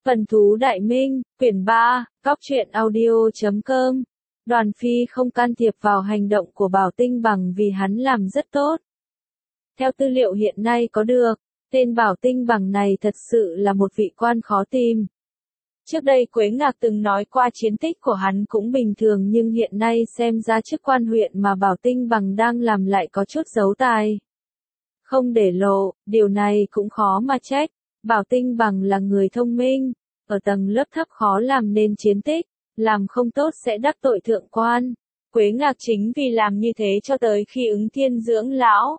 Vân Thú Đại Minh, quyển 3, Góc truyện audio.com. Đoàn Phi không can thiệp vào hành động của Bảo Tinh Bằng vì hắn làm rất tốt. Theo tư liệu hiện nay có được, tên Bảo Tinh Bằng này thật sự là một vị quan khó tìm. Trước đây Quế Ngạc từng nói qua chiến tích của hắn cũng bình thường, nhưng hiện nay xem ra chức quan huyện mà Bảo Tinh Bằng đang làm lại có chút giấu tài. Không để lộ, điều này cũng khó mà trách. Bảo Tinh Bằng là người thông minh, ở tầng lớp thấp khó làm nên chiến tích, làm không tốt sẽ đắc tội thượng quan. Quế Ngạc chính vì làm như thế cho tới khi ứng thiên dưỡng lão.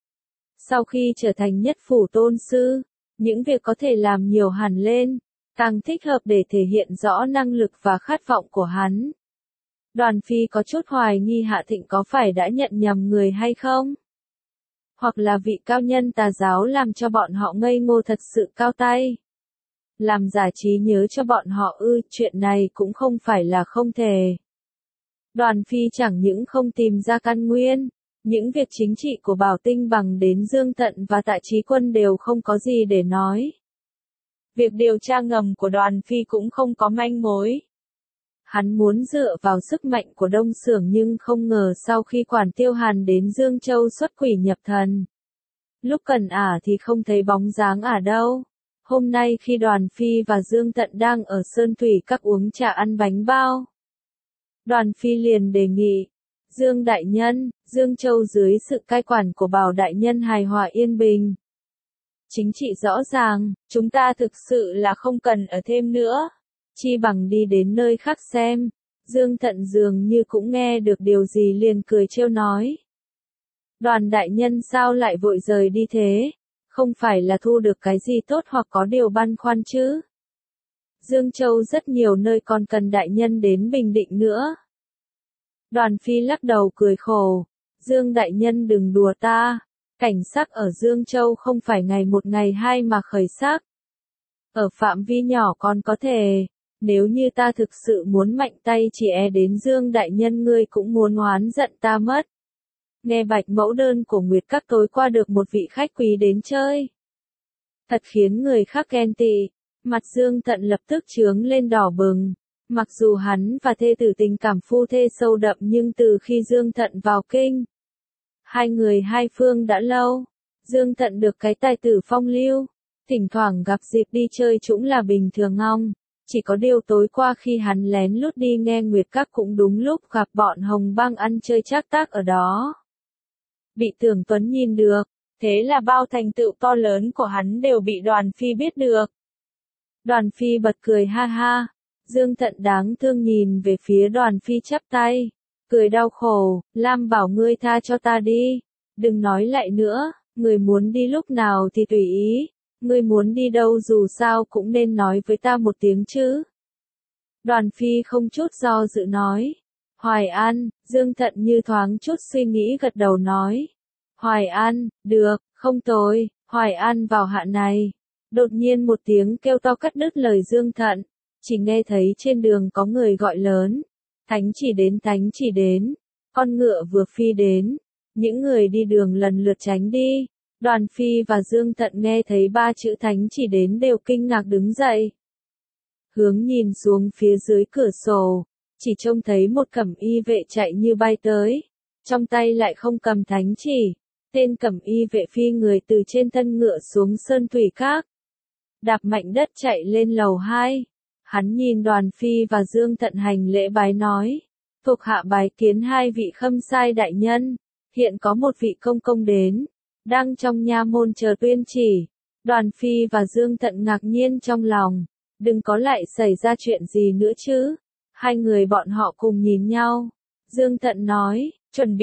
Sau khi trở thành nhất phủ tôn sư, những việc có thể làm nhiều hẳn lên, càng thích hợp để thể hiện rõ năng lực và khát vọng của hắn. Đoàn Phi có chút hoài nghi Hạ Thịnh có phải đã nhận nhầm người hay không? Hoặc là vị cao nhân tà giáo làm cho bọn họ ngây ngô thật sự cao tay. Làm giả trí nhớ cho bọn họ chuyện này cũng không phải là không thể. Đoàn Phi chẳng những không tìm ra căn nguyên, những việc chính trị của Bảo Tinh Bằng đến Dương Tận và Tạ Chí Quân đều không có gì để nói. Việc điều tra ngầm của Đoàn Phi cũng không có manh mối. Hắn muốn dựa vào sức mạnh của Đông Xưởng nhưng không ngờ sau khi Quản Tiêu Hàn đến Dương Châu xuất quỷ nhập thần. Lúc cần thì không thấy bóng dáng đâu. Hôm nay khi Đoàn Phi và Dương Tận đang ở Sơn Thủy Các uống trà ăn bánh bao, Đoàn Phi liền đề nghị, Dương Đại Nhân, Dương Châu dưới sự cai quản của Bảo Đại Nhân hài hòa yên bình. Chính trị rõ ràng, chúng ta thực sự là không cần ở thêm nữa. Chi bằng đi đến nơi khác xem. Dương Tận dường như cũng nghe được điều gì liền cười trêu nói. Đoàn Đại Nhân sao lại vội rời đi thế? Không phải là thu được cái gì tốt hoặc có điều băn khoăn chứ? Dương Châu rất nhiều nơi còn cần Đại Nhân đến Bình Định nữa. Đoàn Phi lắc đầu cười khổ. Dương Đại Nhân đừng đùa ta. Cảnh sắc ở Dương Châu không phải ngày một ngày hai mà khởi sắc. Ở phạm vi nhỏ còn có thể. Nếu như ta thực sự muốn mạnh tay chỉ đến Dương Đại Nhân ngươi cũng muốn oán giận ta mất. Nghe Bạch mẫu đơn của Nguyệt Các tối qua được một vị khách quý đến chơi. Thật khiến người khác ghen tị. Mặt Dương Tận lập tức chướng lên đỏ bừng. Mặc dù hắn và thê tử tình cảm phu thê sâu đậm nhưng từ khi Dương Tận vào kinh, hai người hai phương đã lâu. Dương Tận được cái tài tử phong lưu, thỉnh thoảng gặp dịp đi chơi cũng là bình thường ngong. Chỉ có điều tối qua khi hắn lén lút đi nghe Nguyệt Các cũng đúng lúc gặp bọn Hồng Bang ăn chơi trác tác ở đó. Bị Tưởng Tuấn nhìn được, thế là bao thành tựu to lớn của hắn đều bị Đoàn Phi biết được. Đoàn Phi bật cười ha ha. Dương Tận đáng thương nhìn về phía Đoàn Phi chắp tay, cười đau khổ, Lam bảo ngươi tha cho ta đi, đừng nói lại nữa, người muốn đi lúc nào thì tùy ý, ngươi muốn đi đâu dù sao cũng nên nói với ta một tiếng chứ. Đoàn Phi không chút do dự nói, Hoài An. Dương Tận như thoáng chút suy nghĩ gật đầu nói, Hoài An, được, không tồi. Hoài An vào hạ này. Đột nhiên một tiếng kêu to cắt đứt lời Dương Tận. Chỉ nghe thấy trên đường có người gọi lớn. Thánh chỉ đến, thánh chỉ đến. Con ngựa vừa phi đến. Những người đi đường lần lượt tránh đi. Đoàn Phi và Dương Tận nghe thấy ba chữ thánh chỉ đến đều kinh ngạc đứng dậy. Hướng nhìn xuống phía dưới cửa sổ. Chỉ trông thấy một cẩm y vệ chạy như bay tới. Trong tay lại không cầm thánh chỉ. Tên cẩm y vệ phi người từ trên thân ngựa xuống Sơn Thủy Các. Đạp mạnh đất chạy lên lầu 2. Hắn nhìn Đoàn Phi và Dương Tận hành lễ bái nói. Thuộc hạ bái kiến hai vị khâm sai đại nhân. Hiện có một vị công công đến. Đang trong nha môn chờ tuyên chỉ. Đoàn Phi và Dương Tận ngạc nhiên trong lòng. Đừng có lại xảy ra chuyện gì nữa chứ. Hai người bọn họ cùng nhìn nhau. Dương Tận nói, chuẩn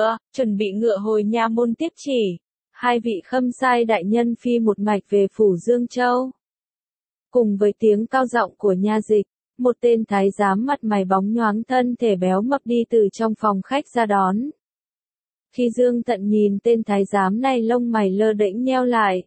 bị ngựa hồi nha môn tiếp chỉ. Hai vị khâm sai đại nhân phi một mạch về phủ Dương Châu. Cùng với tiếng cao giọng của nha dịch, một tên thái giám mặt mày bóng nhoáng thân thể béo mập đi từ trong phòng khách ra đón. Khi Dương Tận nhìn tên thái giám này lông mày lơ đễnh nheo lại.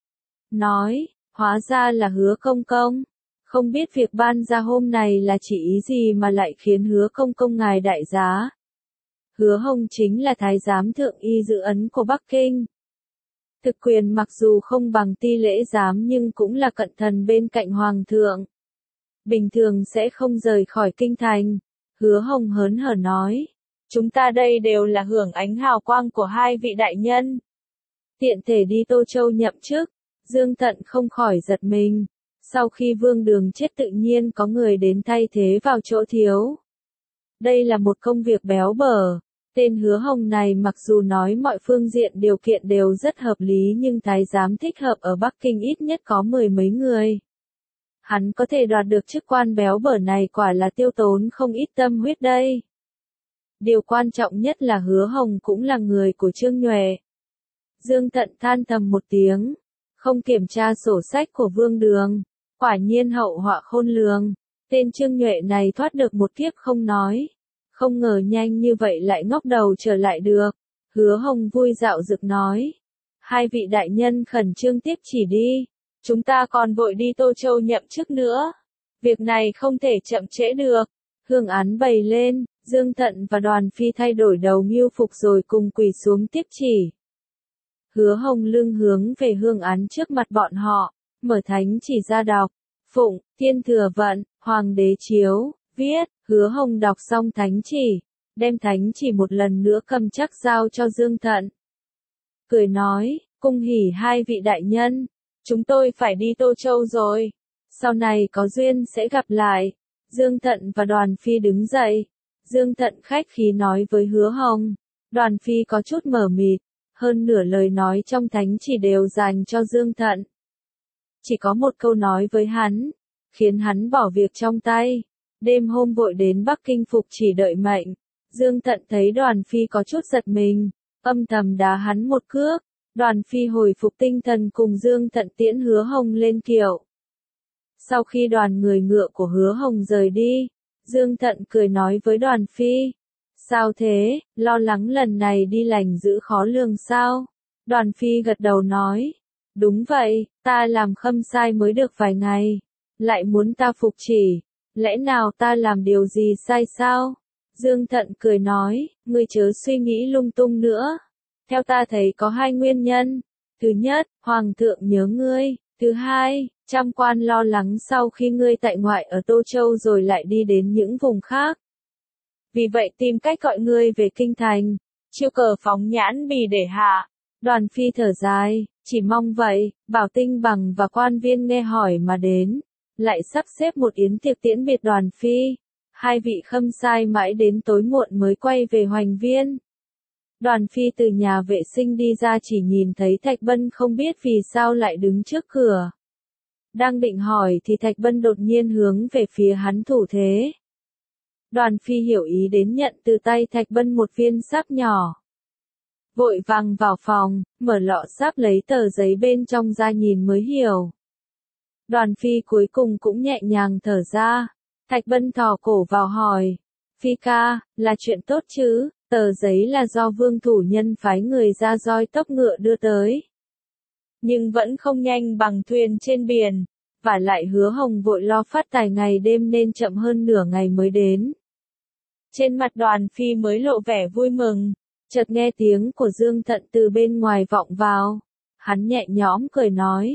Nói, hóa ra là Hứa công công. Không biết việc ban ra hôm này là chỉ ý gì mà lại khiến Hứa công công ngài đại giá. Hứa Hồng chính là thái giám thượng y giữ ấn của Bắc Kinh. Thực quyền mặc dù không bằng Ti Lễ Giám nhưng cũng là cận thần bên cạnh hoàng thượng. Bình thường sẽ không rời khỏi kinh thành. Hứa Hồng hớn hở nói. Chúng ta đây đều là hưởng ánh hào quang của hai vị đại nhân. Tiện thể đi Tô Châu nhậm chức. Dương Thận không khỏi giật mình. Sau khi Vương Đường chết tự nhiên có người đến thay thế vào chỗ thiếu. Đây là một công việc béo bở. Tên Hứa Hồng này mặc dù nói mọi phương diện điều kiện đều rất hợp lý nhưng thái giám thích hợp ở Bắc Kinh ít nhất có 10 mấy người. Hắn có thể đoạt được chức quan béo bở này quả là tiêu tốn không ít tâm huyết đây. Điều quan trọng nhất là Hứa Hồng cũng là người của Trương Nhuệ. Dương Thận than thầm một tiếng, không kiểm tra sổ sách của Vương Đường, quả nhiên hậu họa khôn lường. Tên Trương Nhuệ này thoát được một kiếp không nói, không ngờ nhanh như vậy lại ngóc đầu trở lại được. Hứa Hồng vui dạo dực nói, hai vị đại nhân khẩn trương tiếp chỉ đi, chúng ta còn vội đi Tô Châu nhậm chức nữa. Việc này không thể chậm trễ được. Hương án bày lên, Dương Thận và Đoàn Phi thay đổi đầu mưu phục rồi cùng quỳ xuống tiếp chỉ. Hứa Hồng lưng hướng về hương án trước mặt bọn họ, mở thánh chỉ ra đọc. Phụng, Thiên Thừa Vận, Hoàng đế chiếu, viết. Hứa Hồng đọc xong thánh chỉ, đem thánh chỉ một lần nữa cầm chắc giao cho Dương Thận. Cười nói, cung hỉ hai vị đại nhân, chúng tôi phải đi Tô Châu rồi. Sau này có duyên sẽ gặp lại. Dương Thận và Đoàn Phi đứng dậy. Dương Thận khách khí nói với Hứa Hồng. Đoàn Phi có chút mờ mịt. Hơn nửa lời nói trong thánh chỉ đều dành cho Dương Thận. Chỉ có một câu nói với hắn, khiến hắn bỏ việc trong tay. Đêm hôm vội đến Bắc Kinh phục chỉ đợi mệnh. Dương Thận thấy Đoàn Phi có chút giật mình, âm thầm đá hắn một cước. Đoàn Phi hồi phục tinh thần cùng Dương Thận tiễn Hứa Hồng lên kiệu. Sau khi đoàn người ngựa của Hứa Hồng rời đi, Dương Thận cười nói với Đoàn Phi. Sao thế, lo lắng lần này đi lành giữ khó lường sao? Đoàn Phi gật đầu nói. Đúng vậy, ta làm khâm sai mới được vài ngày. Lại muốn ta phục chỉ. Lẽ nào ta làm điều gì sai sao? Dương Thận cười nói, ngươi chớ suy nghĩ lung tung nữa. Theo ta thấy có hai nguyên nhân. Thứ nhất, Hoàng thượng nhớ ngươi. Thứ hai, trăm quan lo lắng sau khi ngươi tại ngoại ở Tô Châu rồi lại đi đến những vùng khác. Vì vậy tìm cách gọi ngươi về kinh thành. Chiêu cờ phóng nhãn bì để hạ. Đoàn Phi thở dài, chỉ mong vậy. Bảo Tinh Bằng và quan viên nghe hỏi mà đến. Lại sắp xếp một yến tiệc tiễn biệt Đoàn Phi. Hai vị khâm sai mãi đến tối muộn mới quay về Hoành Viên. Đoàn Phi từ nhà vệ sinh đi ra chỉ nhìn thấy Thạch Bân không biết vì sao lại đứng trước cửa. Đang định hỏi thì Thạch Bân đột nhiên hướng về phía hắn thủ thế. Đoàn Phi hiểu ý đến nhận từ tay Thạch Bân một viên sáp nhỏ. Vội vàng vào phòng, mở lọ sáp lấy tờ giấy bên trong ra nhìn mới hiểu. Đoàn Phi cuối cùng cũng nhẹ nhàng thở ra. Thạch Bân thò cổ vào hỏi. Phi ca, là chuyện tốt chứ? Tờ giấy là do Vương thủ nhân phái người ra roi tốc ngựa đưa tới. Nhưng vẫn không nhanh bằng thuyền trên biển. Vả lại Hứa Hồng vội lo phát tài ngày đêm nên chậm hơn nửa ngày mới đến. Trên mặt Đoàn Phi mới lộ vẻ vui mừng. Chợt nghe tiếng của Dương Thận từ bên ngoài vọng vào. Hắn nhẹ nhõm cười nói.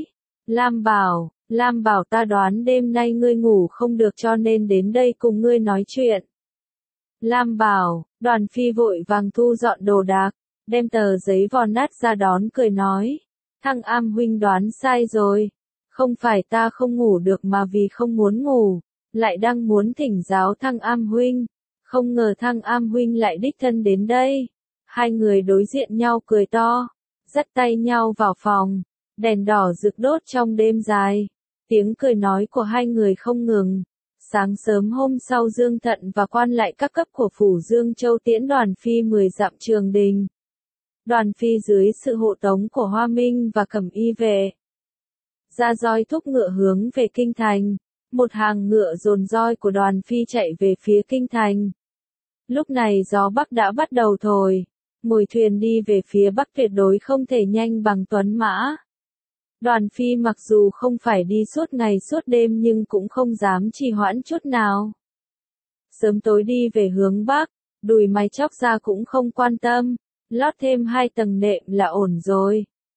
Lam bảo ta đoán đêm nay ngươi ngủ không được cho nên đến đây cùng ngươi nói chuyện. Lam bảo, Đoàn Phi vội vàng thu dọn đồ đạc, đem tờ giấy vò nát ra đón cười nói. Thăng Am huynh đoán sai rồi. Không phải ta không ngủ được mà vì không muốn ngủ, lại đang muốn thỉnh giáo Thăng Am huynh. Không ngờ Thăng Am huynh lại đích thân đến đây. Hai người đối diện nhau cười to, dắt tay nhau vào phòng, đèn đỏ rực đốt trong đêm dài. Tiếng cười nói của hai người không ngừng. Sáng sớm hôm sau Dương Thận và quan lại các cấp của phủ Dương Châu tiễn Đoàn Phi 10 dặm Trường Đình. Đoàn Phi dưới sự hộ tống của Hoa Minh và Cẩm Y vệ. Ra roi thúc ngựa hướng về kinh thành. Một hàng ngựa dồn roi của Đoàn Phi chạy về phía kinh thành. Lúc này gió Bắc đã bắt đầu thổi. Ngồi thuyền đi về phía Bắc tuyệt đối không thể nhanh bằng tuấn mã. Đoàn Phi mặc dù không phải đi suốt ngày suốt đêm nhưng cũng không dám trì hoãn chút nào. Sớm tối đi về hướng Bắc, đùi mày chóc ra cũng không quan tâm, lót thêm 2 tầng nệm là ổn rồi.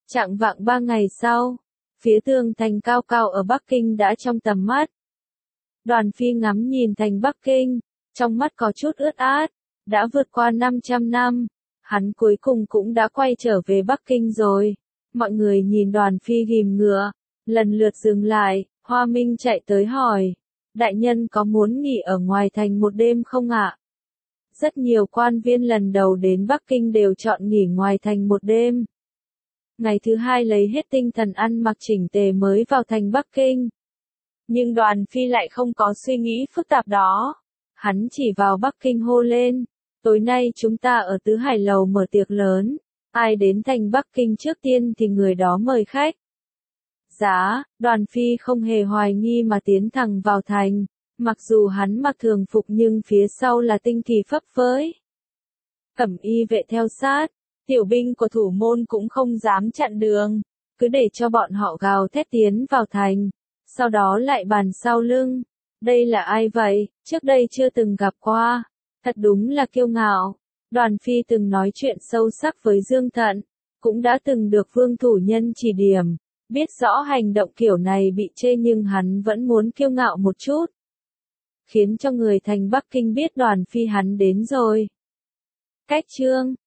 Chạng vạng 3 ngày sau, phía tường thành cao cao ở Bắc Kinh đã trong tầm mắt. Đoàn Phi ngắm nhìn thành Bắc Kinh, trong mắt có chút ướt át, đã vượt qua 500 năm, hắn cuối cùng cũng đã quay trở về Bắc Kinh rồi. Mọi người nhìn Đoàn Phi ghim ngựa, lần lượt dừng lại, Hoa Minh chạy tới hỏi, đại nhân có muốn nghỉ ở ngoài thành một đêm không ạ? Rất nhiều quan viên lần đầu đến Bắc Kinh đều chọn nghỉ ngoài thành một đêm. Ngày thứ hai lấy hết tinh thần ăn mặc chỉnh tề mới vào thành Bắc Kinh. Nhưng Đoàn Phi lại không có suy nghĩ phức tạp đó. Hắn chỉ vào Bắc Kinh hô lên, tối nay chúng ta ở Tứ Hải Lầu mở tiệc lớn, ai đến thành Bắc Kinh trước tiên thì người đó mời khách. Giá, Đoàn Phi không hề hoài nghi mà tiến thẳng vào thành, mặc dù hắn mặc thường phục nhưng phía sau là tinh kỳ phấp phới. Cẩm y vệ theo sát, tiểu binh của thủ môn cũng không dám chặn đường, cứ để cho bọn họ gào thét tiến vào thành, sau đó lại bàn sau lưng. Đây là ai vậy, trước đây chưa từng gặp qua, thật đúng là kiêu ngạo. Đoàn Phi từng nói chuyện sâu sắc với Dương Thận, cũng đã từng được Vương Thủ Nhân chỉ điểm, biết rõ hành động kiểu này bị chê nhưng hắn vẫn muốn kiêu ngạo một chút. Khiến cho người thành Bắc Kinh biết Đoàn Phi hắn đến rồi. Cách chương